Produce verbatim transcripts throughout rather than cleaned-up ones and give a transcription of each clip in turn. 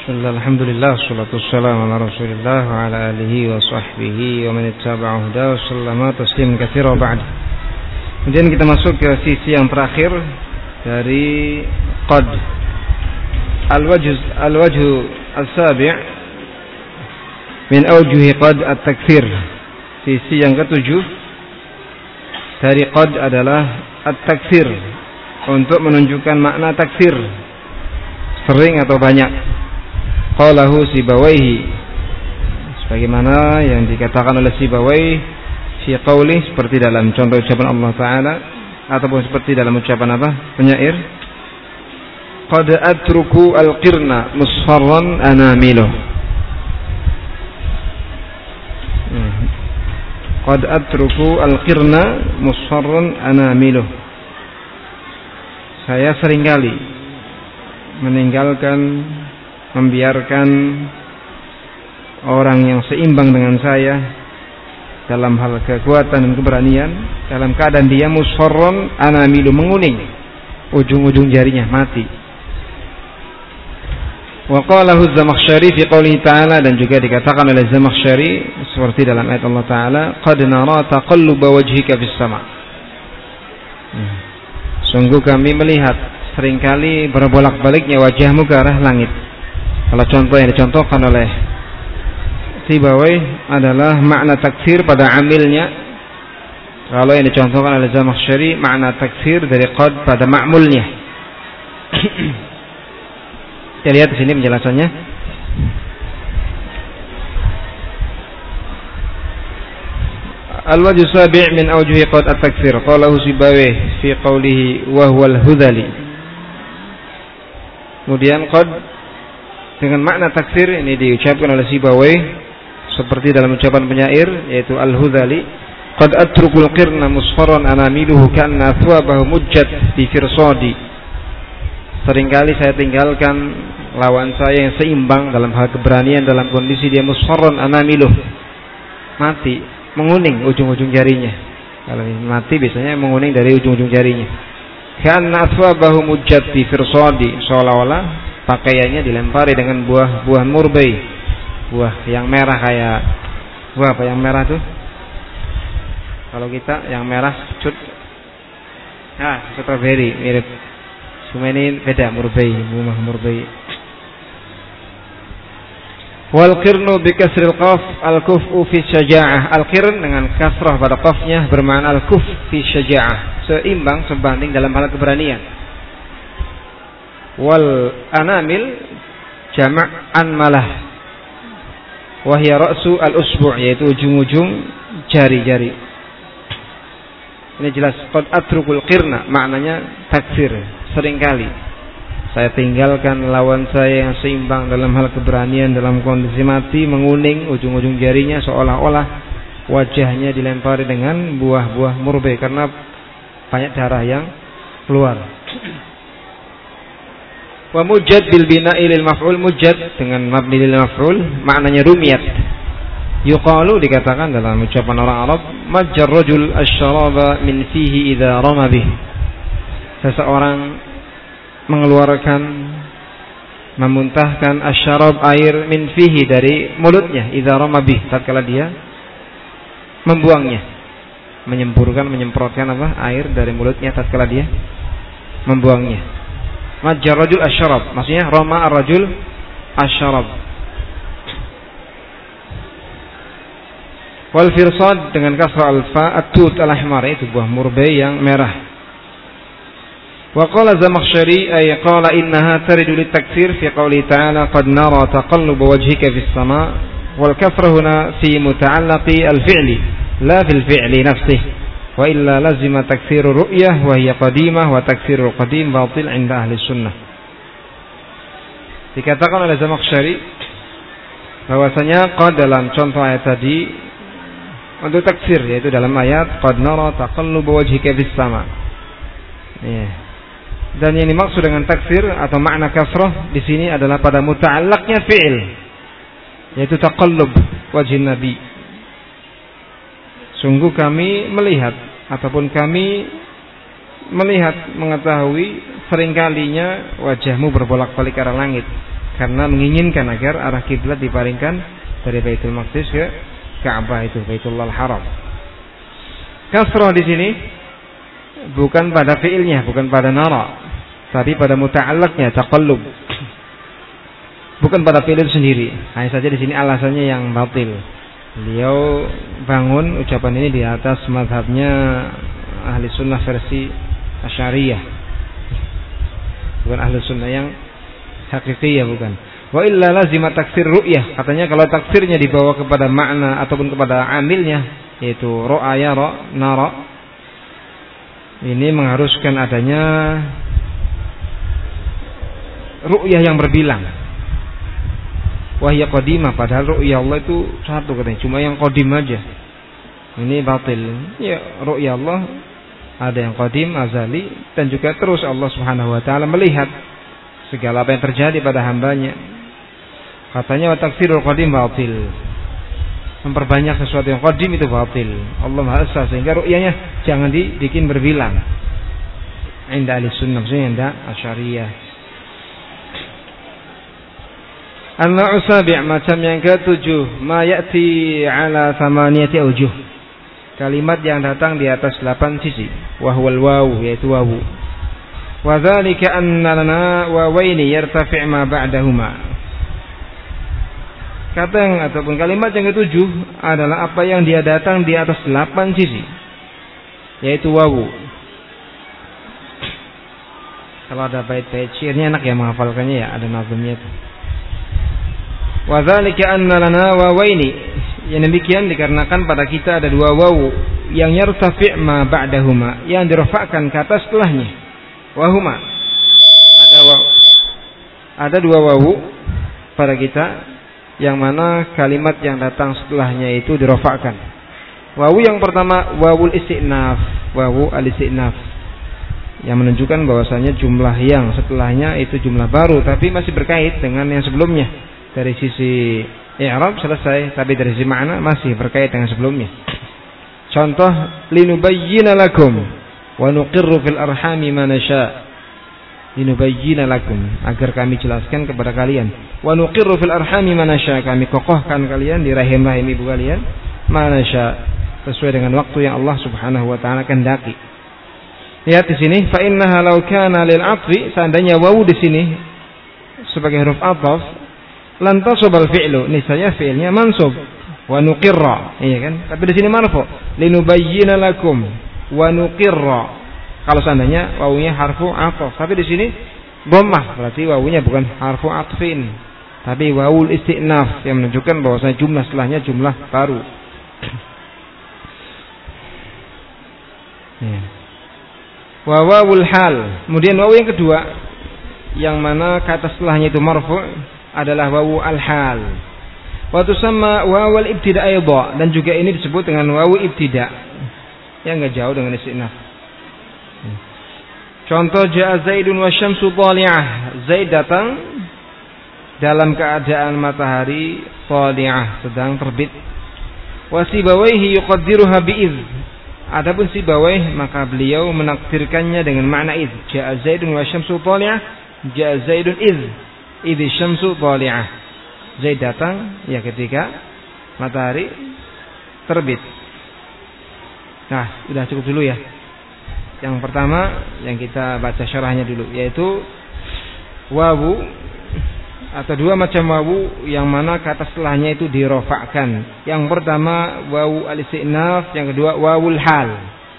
Bismillah, alhamdulillah, salatu wassalamu ala rasulillah wa ala alihi wa sahbihi wa man ittaba'a huda wa sallama taslim katsira ba'd. Kemudian kita masuk ke sisi yang terakhir dari qad. Al-wajh al-wajh as-sabi' min awjuhi qad at-takfir. Sisi yang ketujuh dari qad adalah at-takfir, untuk menunjukkan makna takfir, sering atau banyak. Qalahu Sibawaihi, sebagaimana yang dikatakan oleh Sibawaihi fi qauli, seperti dalam contoh ucapan Allah Ta'ala, ataupun seperti dalam ucapan apa? Penyair, qad atruku al-qirna musfarran anamiluh. Qad atruku al-qirna musfarran anamiluh. Saya seringkali meninggalkan, membiarkan orang yang seimbang dengan saya dalam hal kekuatan dan keberanian, dalam keadaan dia musfarron anamilu, menguning ujung-ujung jarinya, mati. Wa qalahu Az-Zamakhsyari fi qoulihi ta'ala, dan juga dikatakan oleh Zamakhsyari seperti dalam ayat Allah Ta'ala, qad nara taqalluba wajhika fis sama'. Sungguh kami melihat seringkali berbolak-baliknya wajahmu ke arah langit. Kalau contoh yang dicontohkan oleh Sibawaihi adalah makna takfir pada amilnya. Kalau yang dicontohkan oleh Zamakhsyari, makna takfir dari qad pada ma'mulnya. Kita lihat di sini penjelasannya. Al-wajh sabi' min awjuhi qad at-takfir. Qalahu Sibawaihi fi qawlihi wa huwal hudhali. Kemudian qad dengan makna takfir ini diucapkan oleh Sibawaihi seperti dalam ucapan penyair, yaitu Al-Hudhali, qad atrukul qirna musfarran anamiluhu kanna thwabahu mujjat fi firsadi. Seringkali saya tinggalkan lawan saya yang seimbang dalam hal keberanian, dalam kondisi dia musfarran anamiluh, mati, menguning ujung-ujung jarinya. Kalau mati biasanya menguning dari ujung-ujung jarinya. Kanna thwabahu mujjat fi firsadi, seolah-olah pakaiannya dilempari dengan buah-buah murbei, buah yang merah, kayak buah apa yang merah tuh? Kalau kita yang merah cut, ah, strawberry mirip. Cuma ini beda, murbei, buah murbei. Wal qirnu bi kasril qaf al kufu fi syaja'ah. Al qirn dengan kasrah pada qafnya bermakna al kuf fi syaja'ah, seimbang, sebanding dalam hal keberanian. Wal anamil jama' anmalah, wahya ra'su al-usbu', yaitu ujung-ujung jari-jari. Ini jelas qad atrukul qirna, maknanya takfir. Seringkali saya tinggalkan lawan saya yang seimbang dalam hal keberanian, dalam kondisi mati, menguning ujung-ujung jarinya, seolah-olah wajahnya dilempari dengan buah-buah murbe karena banyak darah yang keluar. Wa mujjad bil bina'i lil maf'ul, mujjad dengan mabni lil maf'ul, maknanya rumiyat. Yuqalu, dikatakan dalam ucapan orang Arab, majjar rajul asy-syaraba min fihi idza rama bih. Seseorang mengeluarkan, memuntahkan asy-syarab, air, min fihi, dari mulutnya, idza rama bih, tatkala dia membuangnya, menyemburkan, menyemprotkan apa? Air dari mulutnya tatkala dia membuangnya. Majjar rajul asyarab, maksudnya rama ar-rajul asyarab. Wal firsad dengan kasra alfa, at-tut al-ahmar, itu buah murbei yang merah. Wa qala Zamakhsyari, ay qala innaha taridu litakfir fi qouli ta'ala qad nara taqalluba wajhika fis sama', wal kasra huna fi muta'allaqi al-fi'li la fil fi'li nafsihi. Wa illa lazima takfirur ru'yah wa hiya qadimah, wa takfirul qadim batil 'inda ahli sunnah. Dikatakan oleh Zamakhsyari bahwasanya qad dalam contoh ayat tadi untuk takfir, yaitu dalam ayat qad nara taqalluba wajhika fis sama'. Ya. Dan yang dimaksud dengan takfir atau makna kasrah di sini adalah pada muta'allaqnya fi'il, yaitu taqallub wajhin nabi. Sungguh kami melihat, ataupun kami melihat, mengetahui seringkalinya wajahmu berbolak-balik ke arah langit. karena menginginkan agar arah kiblat dipalingkan dari Baitul Maqdis ke Ka'bah, itu Baitullahil Haram. Kasrah di sini bukan pada fiilnya, bukan pada nara, tapi pada muta'allaqnya, taqallub. Bukan pada fiil itu sendiri. Hanya saja di sini alasannya yang batil. Beliau bangun ucapan ini di atas mazhabnya ahli sunnah versi Asy'ariyah, bukan ahli sunnah yang hakikiyah, bukan. Wa illa lazima taksir ru'yah. Katanya kalau taksirnya dibawa kepada makna ataupun kepada amilnya, yaitu ra'a yara nara, ini mengharuskan adanya ru'yah yang berbilang. Wahya qadimah, padahal ru'ya Allah itu satu katanya, cuma yang qadim aja. Ini batil. Ya, ru'ya Allah ada yang qadim, azali, dan juga terus Allah Subhanahu wa taala melihat segala apa yang terjadi pada hambanya. Katanya wa taksirul qadim batil. Memperbanyak sesuatu yang qadim itu batil. Allah Maha Esa, sehingga ru'yanya jangan dibikin berbilang. Inda ahli sunnah, maksudnya inda Asy'ariyah. An-naw'u sabi', macam yang ketujuh, ma ya'ti ala thamaniyati awjuh. Kalimat yang datang di atas delapan sisi. Wa huwal wawu, yaitu wawu. Wa dzalika anna lana wawaini yartafi' ma ba'dahuma. Kata yang ataupun kalimat yang ketujuh adalah apa yang dia datang di atas delapan sisi, yaitu wawu. Kalau ada bait-bait syairnya enak ya menghafalkannya ya, ada nazmnya itu. Wa dzalika anna lana wawaini, yang demikian dikarenakan pada kita ada dua wawu yang yartafi' ma ba'dahuma, yang dirafa'kan ke atas setelahnya. Wa huma, ada wawu, ada dua wawu pada kita yang mana kalimat yang datang setelahnya itu dirafa'kan. Wawu yang pertama wawul isti'naf, wawu al-isti'naf, yang menunjukkan bahwasanya jumlah yang setelahnya itu jumlah baru tapi masih berkait dengan yang sebelumnya. Dari sisi i'rab selesai, tapi dari sisi makna masih berkait dengan sebelumnya. Contoh, linubayyina lakum wa nuqirru fil arhami ma nasha. Linubayyina lakum, agar kami jelaskan kepada kalian. Wa nuqirru fil arhami ma nasha, kami kokohkan kalian di rahim-rahim ibu kalian ma nasha, sesuai dengan waktu yang Allah Subhanahu wa taala kehendaki. Lihat di sini, fa innaha law kana lil 'athfi, seandainya wawu di sini sebagai huruf athaf, lantasabal fi'lu, niscaya fi'ilnya mansub. Wa nuqirra, iya kan? Tapi di sini marfu. Linubayyina lakum wa nuqirra. Kalau seandainya wawunya harfu athaf, tapi di sini dhammah, berarti wawunya bukan harfu atfin, tapi wawul isti'naf, yang menunjukkan bahwasanya jumlah setelahnya jumlah baru. Ya. Wa wawul hal. Kemudian wawu yang kedua yang mana kata setelahnya itu marfu adalah wawu al-hal. Wa tusamma wawul ibtida' aidha, dan juga ini disebut dengan wawu ibtida', yang enggak jauh dengan isti'naf. Contoh, ja'a Zaidun wa syamsu thali'ah, Zaid datang dalam keadaan matahari thali'ah, sedang terbit. Wa sibawaihi yuqaddiruha bi'idh, adapun Sibawayh maka beliau menakdirkannya dengan makna idh. Ja'a Zaidun wa syamsu thali'ah, ja'a Zaidun idh idh syamsu thali'ah. Zaid datang ya ketika matahari terbit. Nah, sudah cukup dulu ya. Yang pertama yang kita baca syarahnya dulu, yaitu wawu atau dua macam wawu yang mana kata setelahnya itu dirofakkan. Yang pertama wawu al-isti'naf, yang kedua wawul hal.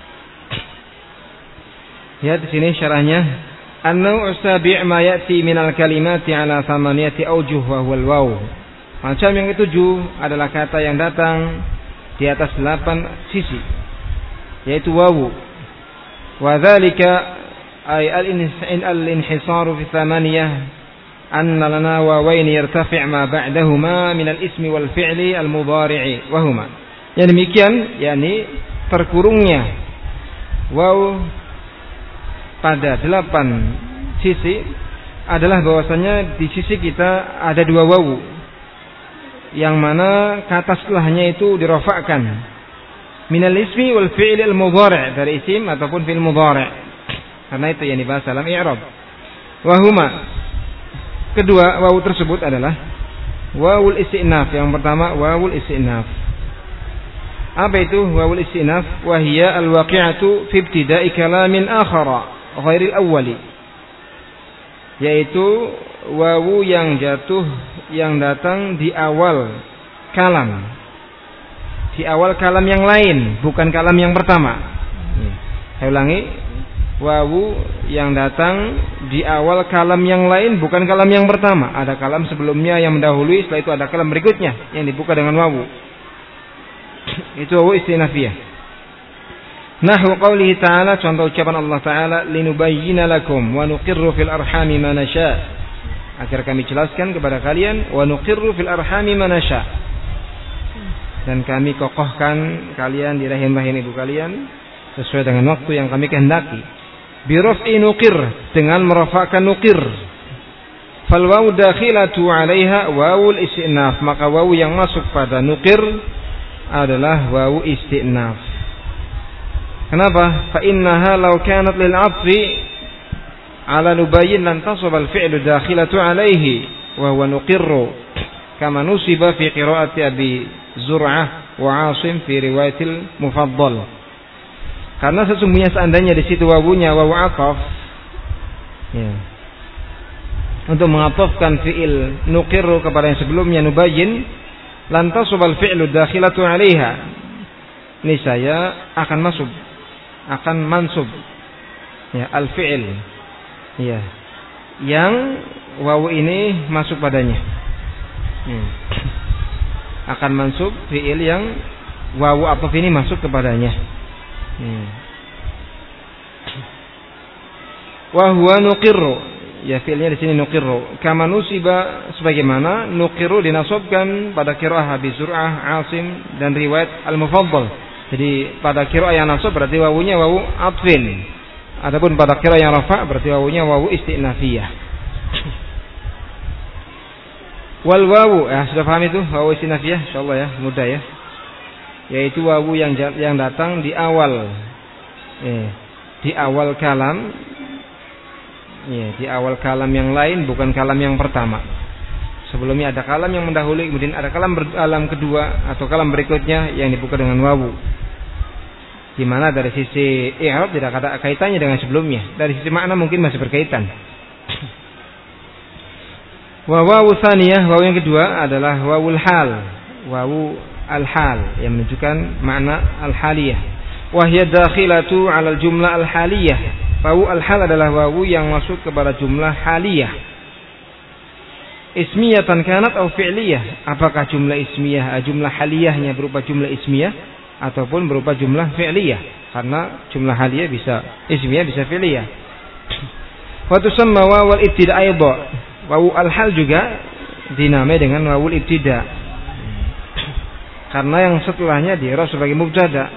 Ya, di sini syarahnya, an-naw'u sabi' ma ya'ti minal kalimati ala thamaniyati awjuh wa huwal waw. Macam yang ketujuh adalah kata yang datang di atas delapan sisi, yaitu wawu. Wa dzalika ay al-inhisaru fi thamaniyah anna lana wawain yartafi' ma ba'dahuma min al-ismi wal fi'li al-mudhari'i wa huma. Yang demikian yakni terkurungnya waw pada delapan sisi adalah bahwasanya di sisi kita ada dua wawu yang mana kata setelahnya itu dirafa'kan minal ismi wal fi'li al mudhari', dari isim ataupun fi'il mudhari', karena itu yang dibahas dalam i'rab. Wa huma, kedua wawu tersebut adalah wawul isti'naf. Yang pertama wawul isti'naf. Apa itu wawul isti'naf? Wa hiya al-waqi'atu fi ibtida'i kalamin akhara ghairil awwali. Yaitu wawu yang jatuh yang datang di awal kalam. Di awal kalam yang lain, bukan kalam yang pertama. Saya ulangi, wawu yang datang di awal kalam yang lain, bukan kalam yang pertama. Ada kalam sebelumnya yang mendahului, setelah itu ada kalam berikutnya yang dibuka dengan wawu. Itu wawu istinafiyah. Nahwu qawlihi ta'ala, contoh ucapan Allah Ta'ala, linubayyina lakum wa nuqirru fil arhami ma nasha, agar kami jelaskan kepada kalian, wa nuqirru fil arhami ma nasha, dan kami kokohkan kalian di rahim-rahim ibu kalian sesuai dengan waktu yang kami kehendaki. Bi raf'i nuqir, dengan merafa'kan nuqir. Fal wawu dakhilatu 'alaiha wawul istinaf, maka wawu yang masuk pada nuqir adalah wawu istinaf. Kenapa? Fa innaha law kanat lil 'athfi 'ala nubayyin lan tasab al fi'lu dakhilatu 'alaihi wa huwa nuqirru, kama nusiba fi qira'ati Abi Zur'ah wa 'Asim fi riwayatil Mufaddal. Karena sesungguhnya seandainya di situ wawunya wawu athaf, ya, untuk mengatofkan fi'il nuqirru kepada yang sebelumnya nubayyin, lan tasab al fi'lu dakhilatu 'alaiha, niscaya akan masuk, akan mansub, ya, al-fi'il, ya, yang wawu ini masuk padanya, hmm. akan mansub fi'il yang wawu ataf ini masuk kepadanya. hmm. Wa huwa nuqirru, ya, fi'ilnya di sini nuqirru, kama nusiba, sebagaimana nuqirru dinasabkan pada qiraah Abi Zur'ah, Asim, dan riwayat Al-Mufaddal. Jadi pada qiraah yang nasab berarti wawunya wawu atfin. Adapun pada qiraah yang rafa' berarti wawunya wawu istinafiyah. Wal wawu, ya, sudah paham itu wawu istinafiyah, insyaallah ya, mudah ya. Yaitu wawu yang yang datang di awal, eh, di awal kalam, ya, di awal kalam yang lain, bukan kalam yang pertama. Sebelumnya ada kalam yang mendahului, kemudian ada kalam kalam kedua atau kalam berikutnya yang dibuka dengan wawu. Di mana dari sisi i'rab tidak ada kaitannya dengan sebelumnya. Dari sisi makna mungkin masih berkaitan. Wa wawu tsaniyah, wawu yang kedua adalah wawul hal. Wawu al-hal yang menunjukkan makna al-haliyah. Wa hiya dakhilatu 'ala al-jumlah al-haliyah. Wawu al-hal adalah wawu yang masuk kepada jumlah haliyah. Ismiyatan kanat atau fi'liyah. Apakah jumlah ismiyah, jumlah haliyahnya berupa jumlah ismiyah ataupun berupa jumlah fi'liyah? Karena jumlah haliyah bisa ismiyah, bisa fi'liyah. Wa tusamma wawul ibtida' aidha. Wawu al-hal juga dinamai dengan wawul ibtida', karena yang setelahnya di'rab sebagai mubtada.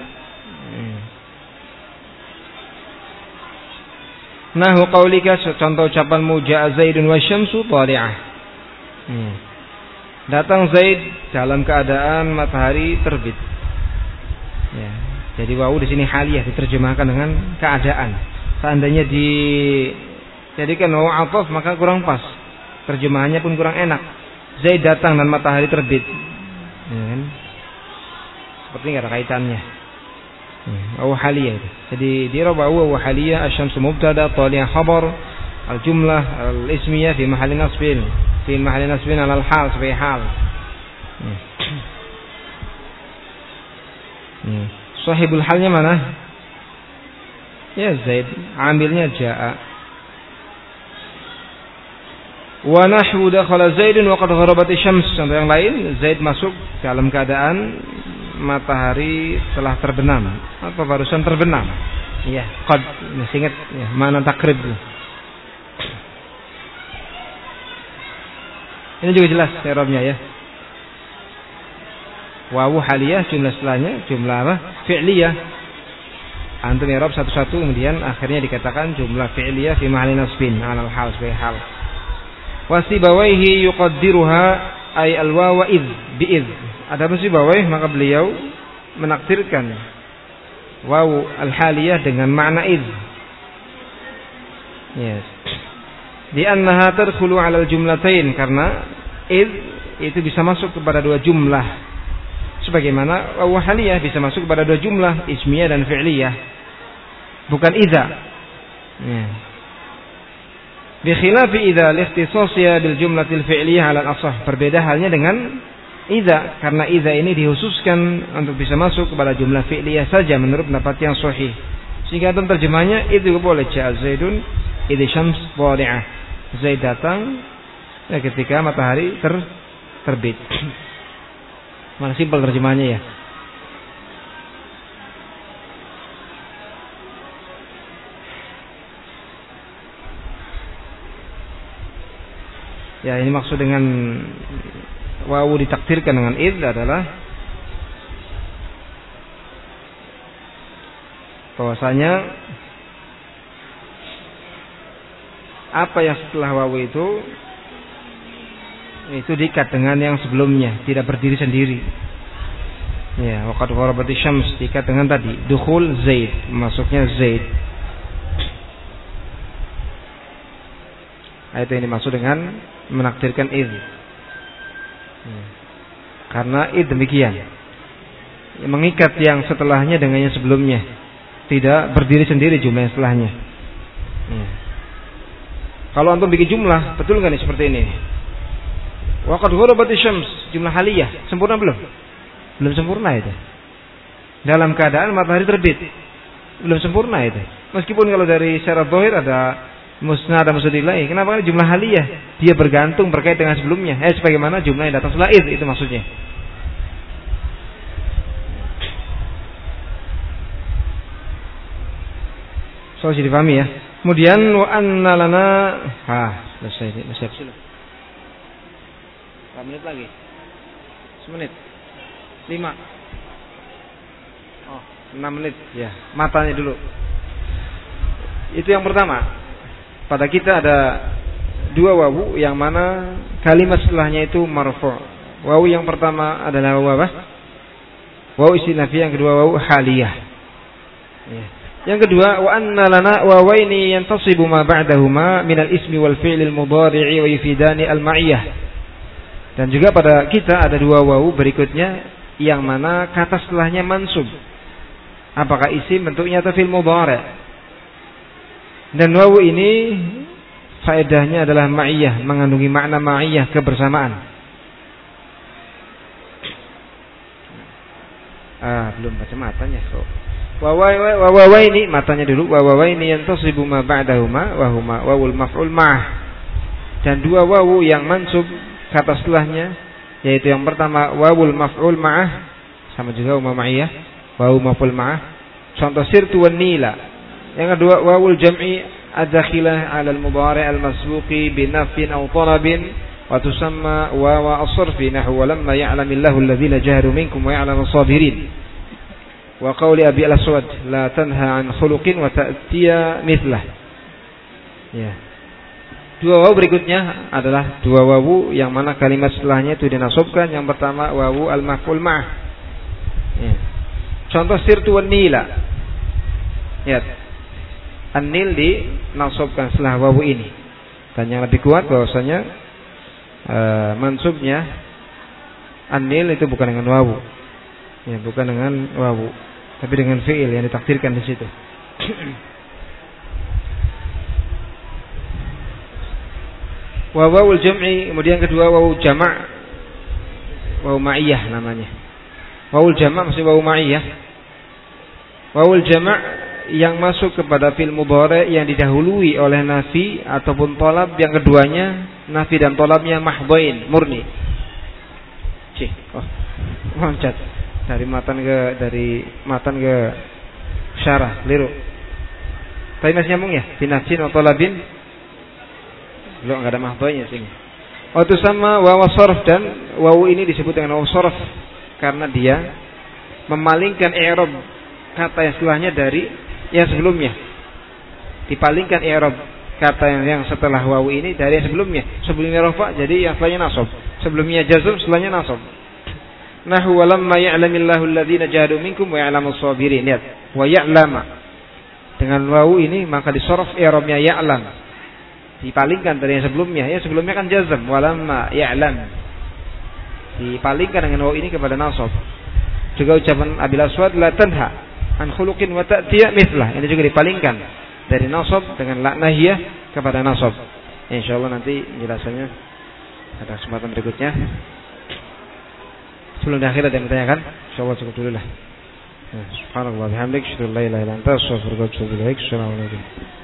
Nahu qaulika, contoh ucapanmu, ja'a Zaidun wa syamsu thali'ah. Hmm. Datang Zaid dalam keadaan matahari terbit. Ya, jadi wawu di sini haliyah diterjemahkan dengan keadaan. Seandainya dijadikan wawu athaf maka kurang pas, terjemahannya pun kurang enak. Zaid datang dan matahari terbit, ya kan? Seperti nggak ada kaitannya. Hmm. Wawu haliyah itu. Jadi dirab wawu wawu haliyah, asy-syamsu mubtada, thali'ah khabar, al-jumlah al-ismiyah fi mahalli nasbin. Fi mahalli nasbin alal hal, sebagai hal. Hmm. Hmm. Sahibul halnya mana? Ya Zaid, amilnya ja'a. Wa nahwu dakhala Zaidun wa qad gharabat asy-syams. Contoh yang lain, Zaid masuk dalam keadaan matahari telah terbenam atau barusan terbenam. Ya, qad, masih ingat ya, mana takrib. Ini juga jelas i'rabnya ya. Wawu haliyah, jumlah setelahnya jumlah apa? Fi'liyah. Antum i'rab satu-satu, kemudian akhirnya dikatakan jumlah fi'liyah fi mahalli nasbin 'alal hal, sebagai hal. Wasibawaihi yuqaddiruha ay al-wawa id bi id. Ada Sibawaihi, maka beliau menakdirkan wawu al-haliyah dengan makna id. Yes. Di annaha tadkhulu 'ala al-jumlatain, karena id itu bisa masuk kepada dua jumlah. Sebagaimana wawu haliyah bisa masuk kepada dua jumlah, ismiyah dan fi'liyah. Bukan idza. Ya. Bi khilafi idza li-ikhtisasiyya bil jumlatil fi'liyah 'ala al-ashah. Berbeda halnya dengan idza, karena idza ini dikhususkan untuk bisa masuk kepada jumlah fi'liyah saja menurut pendapat yang sahih. Sehingga dalam terjemahnya itu boleh ja'a Zaidun idza syams dhali'ah. Zaid datang ya, ketika matahari ter terbit. Mana simpel terjemahnya ya. Ya, ini maksud dengan wawu ditakdirkan dengan id adalah bahwasanya apa yang setelah wawu itu itu diikat dengan yang sebelumnya, tidak berdiri sendiri. Ya, waqad gharabati syams diikat dengan tadi dukhul Zaid, masuknya Zaid. Itu yang dimaksud dengan menakdirkan id. Hmm. Karena id demikian, mengikat yang setelahnya dengan yang sebelumnya, tidak berdiri sendiri jumlah yang setelahnya. Hmm. Kalau antum bikin jumlah, betul nggak nih seperti ini? Waqad ghurabati syams, jumlah haliyah, sempurna belum? Belum sempurna itu. Dalam keadaan matahari terbit, belum sempurna itu. Meskipun kalau dari secara zahir ada musnad dan musnad ilaih, kenapa kan jumlah haliyah? Dia bergantung berkait dengan sebelumnya. Eh sebagaimana jumlah yang datang setelah id, itu maksudnya. So, jadi dipahami ya. Kemudian wa anna lana, ha, selesai ini, masih habis. Berapa menit lagi? Semenit. Lima. Oh, enam menit. Ya, matanya dulu. Itu yang pertama. Pada kita ada dua wawu yang mana kalimat setelahnya itu marfu'. Wawu yang pertama adalah wawu apa? Wawu istinafiyah, yang kedua wawu haliyah. Ya. Yang kedua, wa anna lana wawaini yantasibu ma ba'dahuma minal ismi wal fi'lil mudhari'i wa yufidani al-ma'iyyah. Dan juga pada kita ada dua wawu berikutnya yang mana kata setelahnya mansub. Apakah isim bentuknya atau fi'il mudhari'. Dan wawu ini faedahnya adalah ma'iyyah, mengandungi makna ma'iyyah, kebersamaan. Ah, belum baca matanya kok. Wawawa ini matanya dulu. Wawawa ini yantasibu ma ba'dahuma wa huma wawul maf'ul ma'ah. Dan dua wawu yang mansub kata setelahnya, yaitu yang pertama wawul maf'ul ma'ah, sama juga wawu ma'iyah, wawu maf'ul ma'ah. Contoh sirtu wan nila. Yang kedua wawul jam'i ad-dakhilah 'ala al-mudhari' al-masbuqi bi nafyin aw talabin wa tusamma wawa as-sarfi nahwu lamma ya'lamillahu alladhina jahadu minkum wa ya'lamu as-sabirin. Wa qawli Abi al-Aswad la tanha an khuluqin wa ta'tiya mithlah. Ya. Dua wawu berikutnya adalah dua wawu yang mana kalimat setelahnya itu dinasabkan. Yang pertama wawu al-maf'ul ma'ah. Ya. Contoh sirtu wan nila. Ya. An-nil dinasabkan setelah wawu ini. Dan yang lebih kuat bahwasanya uh, mansubnya an-nil itu bukan dengan wawu. Ya, bukan dengan wawu, tapi dengan fi'il yang ditakdirkan di situ. Wawul jam'i, kemudian kedua wawu jama', wawu ma'iyah namanya. Wawul jama' maksud wawu ma'iyah. Wawul jama' yang masuk kepada fi'il mudhari' yang didahului oleh nafi ataupun thalab, yang keduanya nafi dan thalabnya mahdhain, murni. Cih, oh, loncat. Dari matan ke dari matan ke syarah liru. Tapi masih nyambung ya? Binafsin atau labin? Belum, enggak ada mahdhanya sini. Waktu sama wawu sharf, dan wawu ini disebut dengan wawu sharf karena dia memalingkan i'rab kata yang setelahnya dari yang sebelumnya. Dipalingkan i'rab kata yang, yang setelah wawu ini dari yang sebelumnya. Sebelumnya rafa, jadi yang setelahnya nasab. Sebelumnya jazm, setelahnya nasab. Nahu walamma ya'lamillahu alladhina jahadu minkum wa ya'lamu as-sabirin. Lihat, wa ya'lama. Dengan wawu ini maka disorf i'rabnya ya'lam. dipalingkan dari yang sebelumnya. Ya sebelumnya kan jazm, walamma ya'lam. Dipalingkan dengan waw ini kepada nasab. Juga ucapan Abil Aswad la tanha an khuluqin wa ta'tiya mithlah. Ini juga dipalingkan dari nasab dengan la nahiyah kepada nasab. Insyaallah nanti penjelasannya pada kesempatan berikutnya. Sebelum di akhir ada yang bertanyakan? Insyaallah cukup dulu lah. Subhanallah bihamdik, syukur la ilaha illa anta, astaghfiruka wa atubu ilaik. Assalamualaikum.